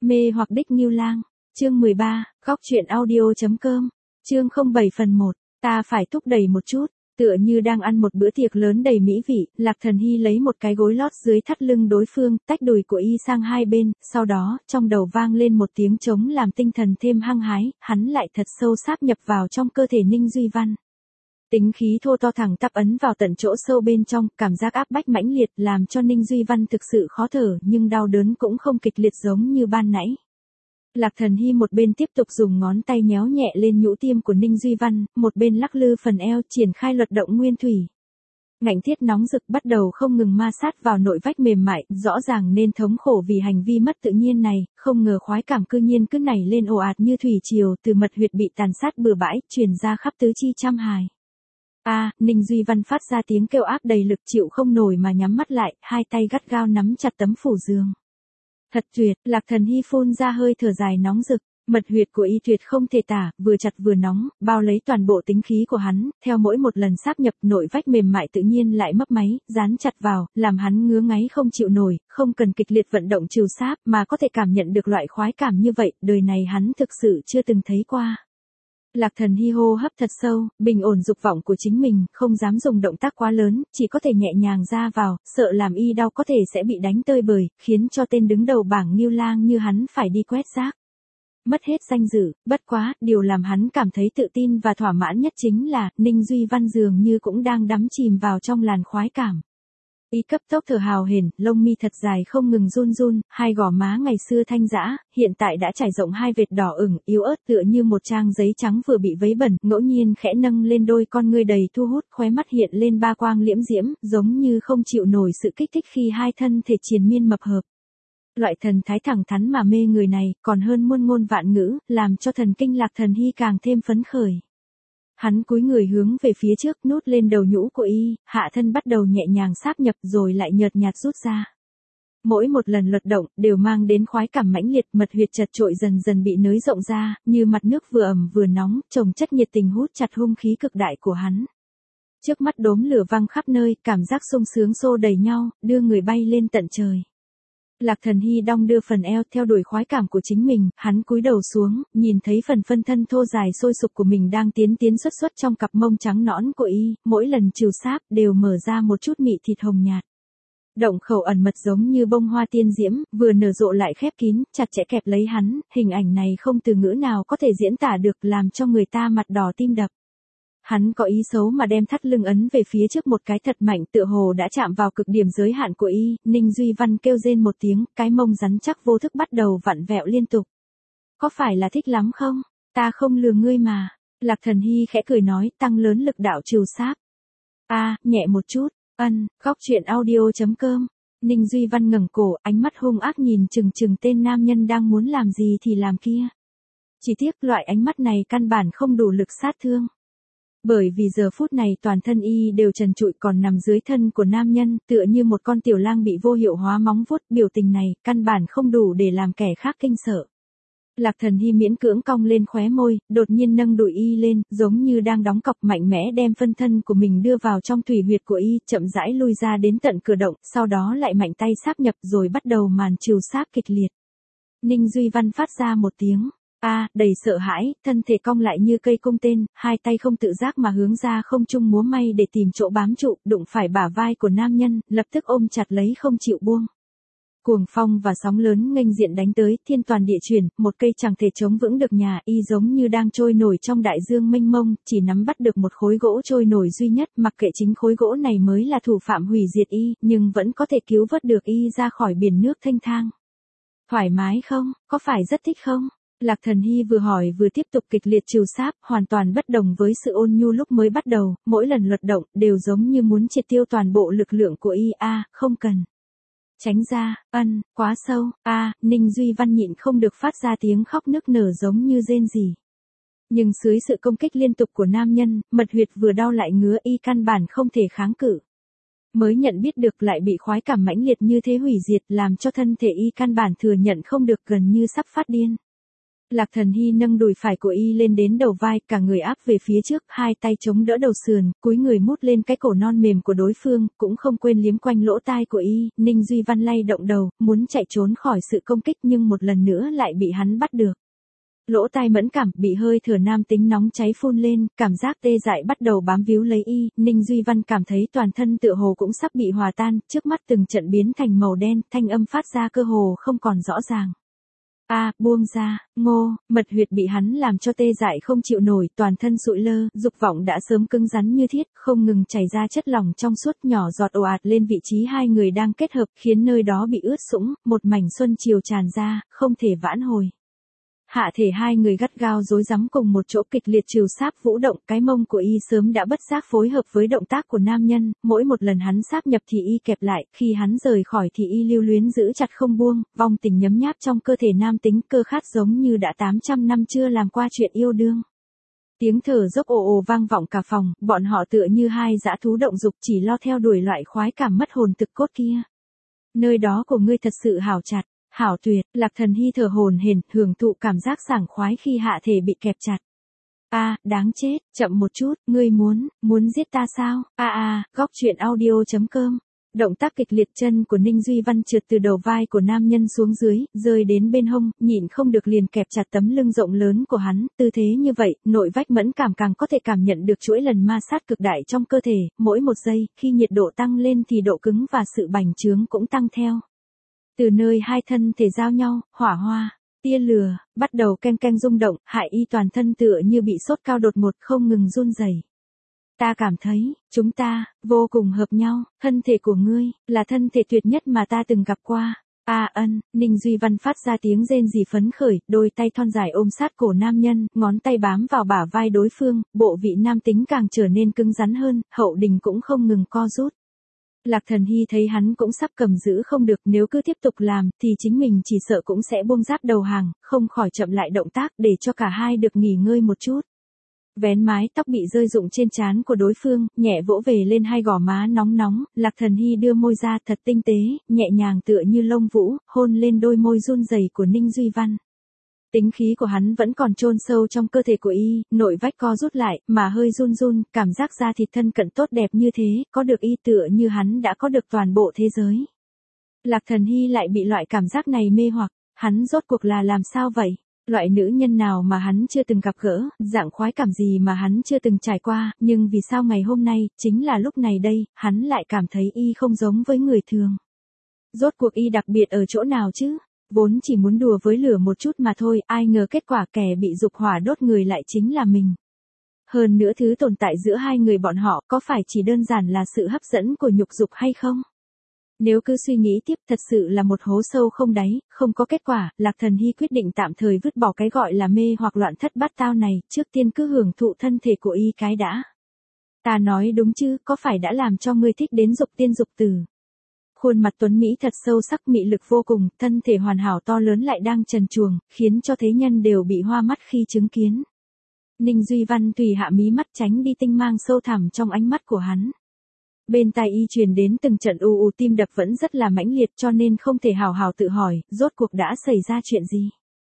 Mê hoặc đích Ngưu Lang, chương 13, góc truyện audio.com, chương 07 phần 1, ta phải thúc đẩy một chút, tựa như đang ăn một bữa tiệc lớn đầy mỹ vị, Lạc Thần Hy lấy một cái gối lót dưới thắt lưng đối phương, tách đùi của y sang hai bên, sau đó, trong đầu vang lên một tiếng trống làm tinh thần thêm hăng hái, hắn lại thật sâu sáp nhập vào trong cơ thể Ninh Duy Văn. Tính khí thô to thẳng tắp ấn vào tận chỗ sâu bên trong, cảm giác áp bách mãnh liệt làm cho Ninh Duy Văn thực sự khó thở, nhưng đau đớn cũng không kịch liệt giống như ban nãy. Lạc Thần Hy một bên tiếp tục dùng ngón tay nhéo nhẹ lên nhũ tiêm của Ninh Duy Văn, một bên lắc lư phần eo triển khai luật động nguyên thủy. Ngạnh thiết nóng rực bắt đầu không ngừng ma sát vào nội vách mềm mại, rõ ràng nên thống khổ vì hành vi mất tự nhiên này, không ngờ khoái cảm cư nhiên cứ nảy lên ồ ạt như thủy triều từ mật huyệt bị tàn sát bừa bãi, truyền ra khắp tứ chi trăm hài. Ninh Duy Văn phát ra tiếng kêu áp đầy lực chịu không nổi mà nhắm mắt lại, hai tay gắt gao nắm chặt tấm phủ giường. Thật tuyệt, Lạc Thần Hy phun ra hơi thở dài nóng rực, mật huyệt của y tuyệt không thể tả, vừa chặt vừa nóng, bao lấy toàn bộ tính khí của hắn, theo mỗi một lần sáp nhập nội vách mềm mại tự nhiên lại mấp máy, dán chặt vào, làm hắn ngứa ngáy không chịu nổi, không cần kịch liệt vận động trừ sáp mà có thể cảm nhận được loại khoái cảm như vậy, đời này hắn thực sự chưa từng thấy qua. Lạc Thần Hy hô hấp thật sâu, bình ổn dục vọng của chính mình, không dám dùng động tác quá lớn, chỉ có thể nhẹ nhàng ra vào, sợ làm y đau có thể sẽ bị đánh tơi bời, khiến cho tên đứng đầu bảng Ngưu Lang như hắn phải đi quét rác. Mất hết danh dự, bất quá, điều làm hắn cảm thấy tự tin và thỏa mãn nhất chính là, Ninh Duy Văn dường như cũng đang đắm chìm vào trong làn khoái cảm. Y cấp tốc thở hào hển, lông mi thật dài không ngừng run run, hai gò má ngày xưa thanh dã, hiện tại đã trải rộng hai vệt đỏ ửng, yếu ớt tựa như một trang giấy trắng vừa bị vấy bẩn, ngẫu nhiên khẽ nâng lên đôi con ngươi đầy thu hút, khóe mắt hiện lên ba quang liễm diễm, giống như không chịu nổi sự kích thích khi hai thân thể triền miên mập hợp. Loại thần thái thẳng thắn mà mê người này, còn hơn muôn ngôn vạn ngữ, làm cho thần kinh Lạc Thần Hy càng thêm phấn khởi. Hắn cúi người hướng về phía trước nút lên đầu nhũ của y, hạ thân bắt đầu nhẹ nhàng sáp nhập rồi lại nhợt nhạt rút ra. Mỗi một lần luật động đều mang đến khoái cảm mãnh liệt, mật huyệt chật trội dần dần bị nới rộng ra, như mặt nước vừa ẩm vừa nóng, chồng chất nhiệt tình hút chặt hung khí cực đại của hắn. Trước mắt đốm lửa văng khắp nơi, cảm giác sung sướng xô đầy nhau, đưa người bay lên tận trời. Lạc Thần Hy đong đưa phần eo theo đuổi khoái cảm của chính mình, hắn cúi đầu xuống, nhìn thấy phần phân thân thô dài sôi sục của mình đang tiến xuất trong cặp mông trắng nõn của y, mỗi lần trừ sáp đều mở ra một chút mị thịt hồng nhạt. Động khẩu ẩn mật giống như bông hoa tiên diễm, vừa nở rộ lại khép kín, chặt chẽ kẹp lấy hắn, hình ảnh này không từ ngữ nào có thể diễn tả được, làm cho người ta mặt đỏ tim đập. Hắn có ý xấu mà đem thắt lưng ấn về phía trước một cái thật mạnh, tựa hồ đã chạm vào cực điểm giới hạn của y, Ninh Duy Văn kêu rên một tiếng, cái mông rắn chắc vô thức bắt đầu vặn vẹo liên tục. Có phải là thích lắm không? Ta không lừa ngươi mà. Lạc Thần Hy khẽ cười nói, tăng lớn lực đạo trừ sáp. Nhẹ một chút, góc truyện audio.com. Ninh Duy Văn ngẩng cổ, ánh mắt hung ác nhìn chừng tên nam nhân đang muốn làm gì thì làm kia. Chỉ tiếc loại ánh mắt này căn bản không đủ lực sát thương. Bởi vì giờ phút này toàn thân y đều trần trụi còn nằm dưới thân của nam nhân, tựa như một con tiểu lang bị vô hiệu hóa móng vuốt, biểu tình này, căn bản không đủ để làm kẻ khác kinh sợ. Lạc Thần Hy miễn cưỡng cong lên khóe môi, đột nhiên nâng đùi y lên, giống như đang đóng cọc mạnh mẽ đem phân thân của mình đưa vào trong thủy huyệt của y, chậm rãi lui ra đến tận cửa động, sau đó lại mạnh tay sáp nhập rồi bắt đầu màn trừ sáp kịch liệt. Ninh Duy Văn phát ra một tiếng. Đầy sợ hãi, thân thể cong lại như cây cung tên, hai tay không tự giác mà hướng ra không trung múa may để tìm chỗ bám trụ, đụng phải bả vai của nam nhân, lập tức ôm chặt lấy không chịu buông. Cuồng phong và sóng lớn nghênh diện đánh tới, thiên toàn địa chuyển, một cây chẳng thể chống vững được nhà, y giống như đang trôi nổi trong đại dương mênh mông, chỉ nắm bắt được một khối gỗ trôi nổi duy nhất, mặc kệ chính khối gỗ này mới là thủ phạm hủy diệt y, nhưng vẫn có thể cứu vớt được y ra khỏi biển nước thanh thang. Thoải mái không? Có phải rất thích không? Lạc Thần Hy vừa hỏi vừa tiếp tục kịch liệt trừ sáp, hoàn toàn bất đồng với sự ôn nhu lúc mới bắt đầu, mỗi lần luật động, đều giống như muốn triệt tiêu toàn bộ lực lượng của y. Không cần. Tránh ra, quá sâu, Ninh Duy Văn nhịn không được phát ra tiếng khóc nức nở giống như rên rỉ. Nhưng dưới sự công kích liên tục của nam nhân, mật huyệt vừa đau lại ngứa y căn bản không thể kháng cự. Mới nhận biết được lại bị khoái cảm mãnh liệt như thế hủy diệt làm cho thân thể y căn bản thừa nhận không được gần như sắp phát điên. Lạc Thần Hy nâng đùi phải của y lên đến đầu vai, cả người áp về phía trước, hai tay chống đỡ đầu sườn, cúi người mút lên cái cổ non mềm của đối phương, cũng không quên liếm quanh lỗ tai của y. Ninh Duy Văn lay động đầu, muốn chạy trốn khỏi sự công kích nhưng một lần nữa lại bị hắn bắt được. Lỗ tai mẫn cảm, bị hơi thở nam tính nóng cháy phun lên, cảm giác tê dại bắt đầu bám víu lấy y. Ninh Duy Văn cảm thấy toàn thân tựa hồ cũng sắp bị hòa tan, trước mắt từng trận biến thành màu đen, thanh âm phát ra cơ hồ không còn rõ ràng. Buông ra, Ngô, mật huyệt bị hắn làm cho tê dại không chịu nổi, toàn thân sụi lơ, dục vọng đã sớm cứng rắn như thiết, không ngừng chảy ra chất lỏng trong suốt nhỏ giọt ồ ạt lên vị trí hai người đang kết hợp, khiến nơi đó bị ướt sũng, một mảnh xuân chiều tràn ra, không thể vãn hồi. Hạ thể hai người gắt gao rối rắm cùng một chỗ kịch liệt trìu sáp vũ động, cái mông của y sớm đã bất giác phối hợp với động tác của nam nhân, mỗi một lần hắn sáp nhập thì y kẹp lại, khi hắn rời khỏi thì y lưu luyến giữ chặt không buông, vong tình nhấm nháp trong cơ thể nam tính, cơ khát giống như đã 800 năm chưa làm qua chuyện yêu đương. Tiếng thở dốc ồ ồ vang vọng cả phòng, bọn họ tựa như hai dã thú động dục chỉ lo theo đuổi loại khoái cảm mất hồn thực cốt kia. Nơi đó của ngươi thật sự hảo chặt. Hảo tuyệt, Lạc Thần Hy thở hổn hển, hưởng thụ cảm giác sảng khoái khi hạ thể bị kẹp chặt. Đáng chết, chậm một chút, ngươi muốn giết ta sao? Góc truyện audio.com. Động tác kịch liệt, chân của Ninh Duy Văn trượt từ đầu vai của nam nhân xuống dưới, rơi đến bên hông, nhịn không được liền kẹp chặt tấm lưng rộng lớn của hắn, tư thế như vậy, nội vách mẫn cảm càng có thể cảm nhận được chuỗi lần ma sát cực đại trong cơ thể, mỗi một giây, khi nhiệt độ tăng lên thì độ cứng và sự bành trướng cũng tăng theo. Từ nơi hai thân thể giao nhau, hỏa hoa, tia lửa, bắt đầu ken ken rung động, hại y toàn thân tựa như bị sốt cao đột ngột không ngừng run rẩy. Ta cảm thấy, chúng ta, vô cùng hợp nhau, thân thể của ngươi, là thân thể tuyệt nhất mà ta từng gặp qua. Ninh Duy Văn phát ra tiếng rên rỉ phấn khởi, đôi tay thon dài ôm sát cổ nam nhân, ngón tay bám vào bả vai đối phương, bộ vị nam tính càng trở nên cứng rắn hơn, hậu đình cũng không ngừng co rút. Lạc Thần Hy thấy hắn cũng sắp cầm giữ không được, nếu cứ tiếp tục làm, thì chính mình chỉ sợ cũng sẽ buông giáp đầu hàng, không khỏi chậm lại động tác để cho cả hai được nghỉ ngơi một chút. Vén mái tóc bị rơi rụng trên trán của đối phương, nhẹ vỗ về lên hai gò má nóng nóng, Lạc Thần Hy đưa môi ra thật tinh tế, nhẹ nhàng tựa như lông vũ, hôn lên đôi môi run rẩy của Ninh Duy Văn. Tính khí của hắn vẫn còn chôn sâu trong cơ thể của y, nội vách co rút lại, mà hơi run run, cảm giác da thịt thân cận tốt đẹp như thế, có được y tựa như hắn đã có được toàn bộ thế giới. Lạc Thần Hy lại bị loại cảm giác này mê hoặc, hắn rốt cuộc là làm sao vậy? Loại nữ nhân nào mà hắn chưa từng gặp gỡ, dạng khoái cảm gì mà hắn chưa từng trải qua, nhưng vì sao ngày hôm nay, chính là lúc này đây, hắn lại cảm thấy y không giống với người thường. Rốt cuộc y đặc biệt ở chỗ nào chứ? Vốn chỉ muốn đùa với lửa một chút mà thôi, ai ngờ kết quả kẻ bị dục hỏa đốt người lại chính là mình. Hơn nữa thứ tồn tại giữa hai người bọn họ có phải chỉ đơn giản là sự hấp dẫn của nhục dục hay không? Nếu cứ suy nghĩ tiếp thật sự là một hố sâu không đáy, không có kết quả, Lạc Thần Hy quyết định tạm thời vứt bỏ cái gọi là mê hoặc loạn thất bát tao này, trước tiên cứ hưởng thụ thân thể của y cái đã. Ta nói đúng chứ, có phải đã làm cho ngươi thích đến dục tiên dục tử? Khuôn mặt tuấn Mỹ thật sâu sắc mị lực vô cùng, thân thể hoàn hảo to lớn lại đang trần truồng, khiến cho thế nhân đều bị hoa mắt khi chứng kiến. Ninh Duy Văn tùy hạ mí mắt tránh đi tinh mang sâu thẳm trong ánh mắt của hắn. Bên tai y truyền đến từng trận u tim đập vẫn rất là mãnh liệt cho nên không thể hào hào tự hỏi, rốt cuộc đã xảy ra chuyện gì.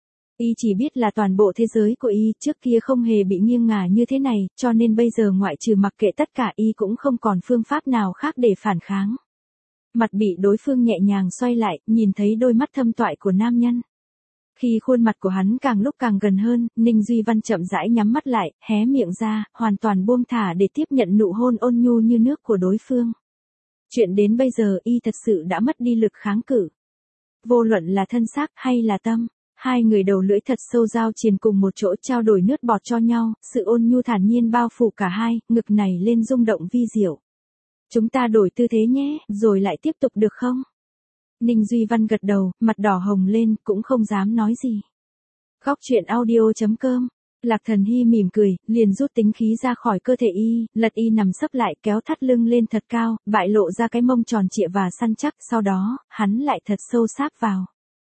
Y chỉ biết là toàn bộ thế giới của y trước kia không hề bị nghiêng ngả như thế này, cho nên bây giờ ngoại trừ mặc kệ tất cả y cũng không còn phương pháp nào khác để phản kháng. Mặt bị đối phương nhẹ nhàng xoay lại, nhìn thấy đôi mắt thâm toại của nam nhân. Khi khuôn mặt của hắn càng lúc càng gần hơn, Ninh Duy Văn chậm rãi nhắm mắt lại, hé miệng ra, hoàn toàn buông thả để tiếp nhận nụ hôn ôn nhu như nước của đối phương. Chuyện đến bây giờ y thật sự đã mất đi lực kháng cự. Vô luận là thân xác hay là tâm, hai người đầu lưỡi thật sâu giao triền cùng một chỗ trao đổi nước bọt cho nhau, sự ôn nhu thản nhiên bao phủ cả hai, ngực này lên rung động vi diệu. Chúng ta đổi tư thế nhé, rồi lại tiếp tục được không? Ninh Duy Văn gật đầu, mặt đỏ hồng lên, cũng không dám nói gì. Góc truyện audio.com. Lạc Thần Hy mỉm cười, liền rút tính khí ra khỏi cơ thể y, lật y nằm sấp lại kéo thắt lưng lên thật cao, bại lộ ra cái mông tròn trịa và săn chắc, sau đó, hắn lại thật sâu sáp vào.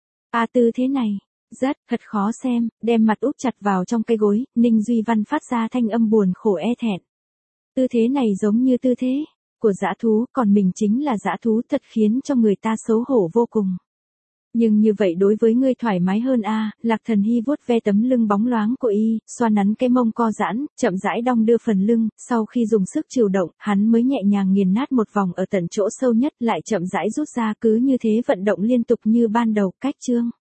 Tư thế này, thật khó xem, đem mặt úp chặt vào trong cái gối, Ninh Duy Văn phát ra thanh âm buồn khổ e thẹn. Tư thế này giống như tư thế của dã thú, còn mình chính là dã thú, thật khiến cho người ta xấu hổ vô cùng. Nhưng như vậy đối với ngươi thoải mái hơn a. Lạc Thần Hy vuốt ve tấm lưng bóng loáng của y, xoa nắn cái mông co giãn, chậm rãi đong đưa phần lưng, sau khi dùng sức chịu động, hắn mới nhẹ nhàng nghiền nát một vòng ở tận chỗ sâu nhất, lại chậm rãi rút ra, cứ như thế vận động liên tục như ban đầu. Cách chương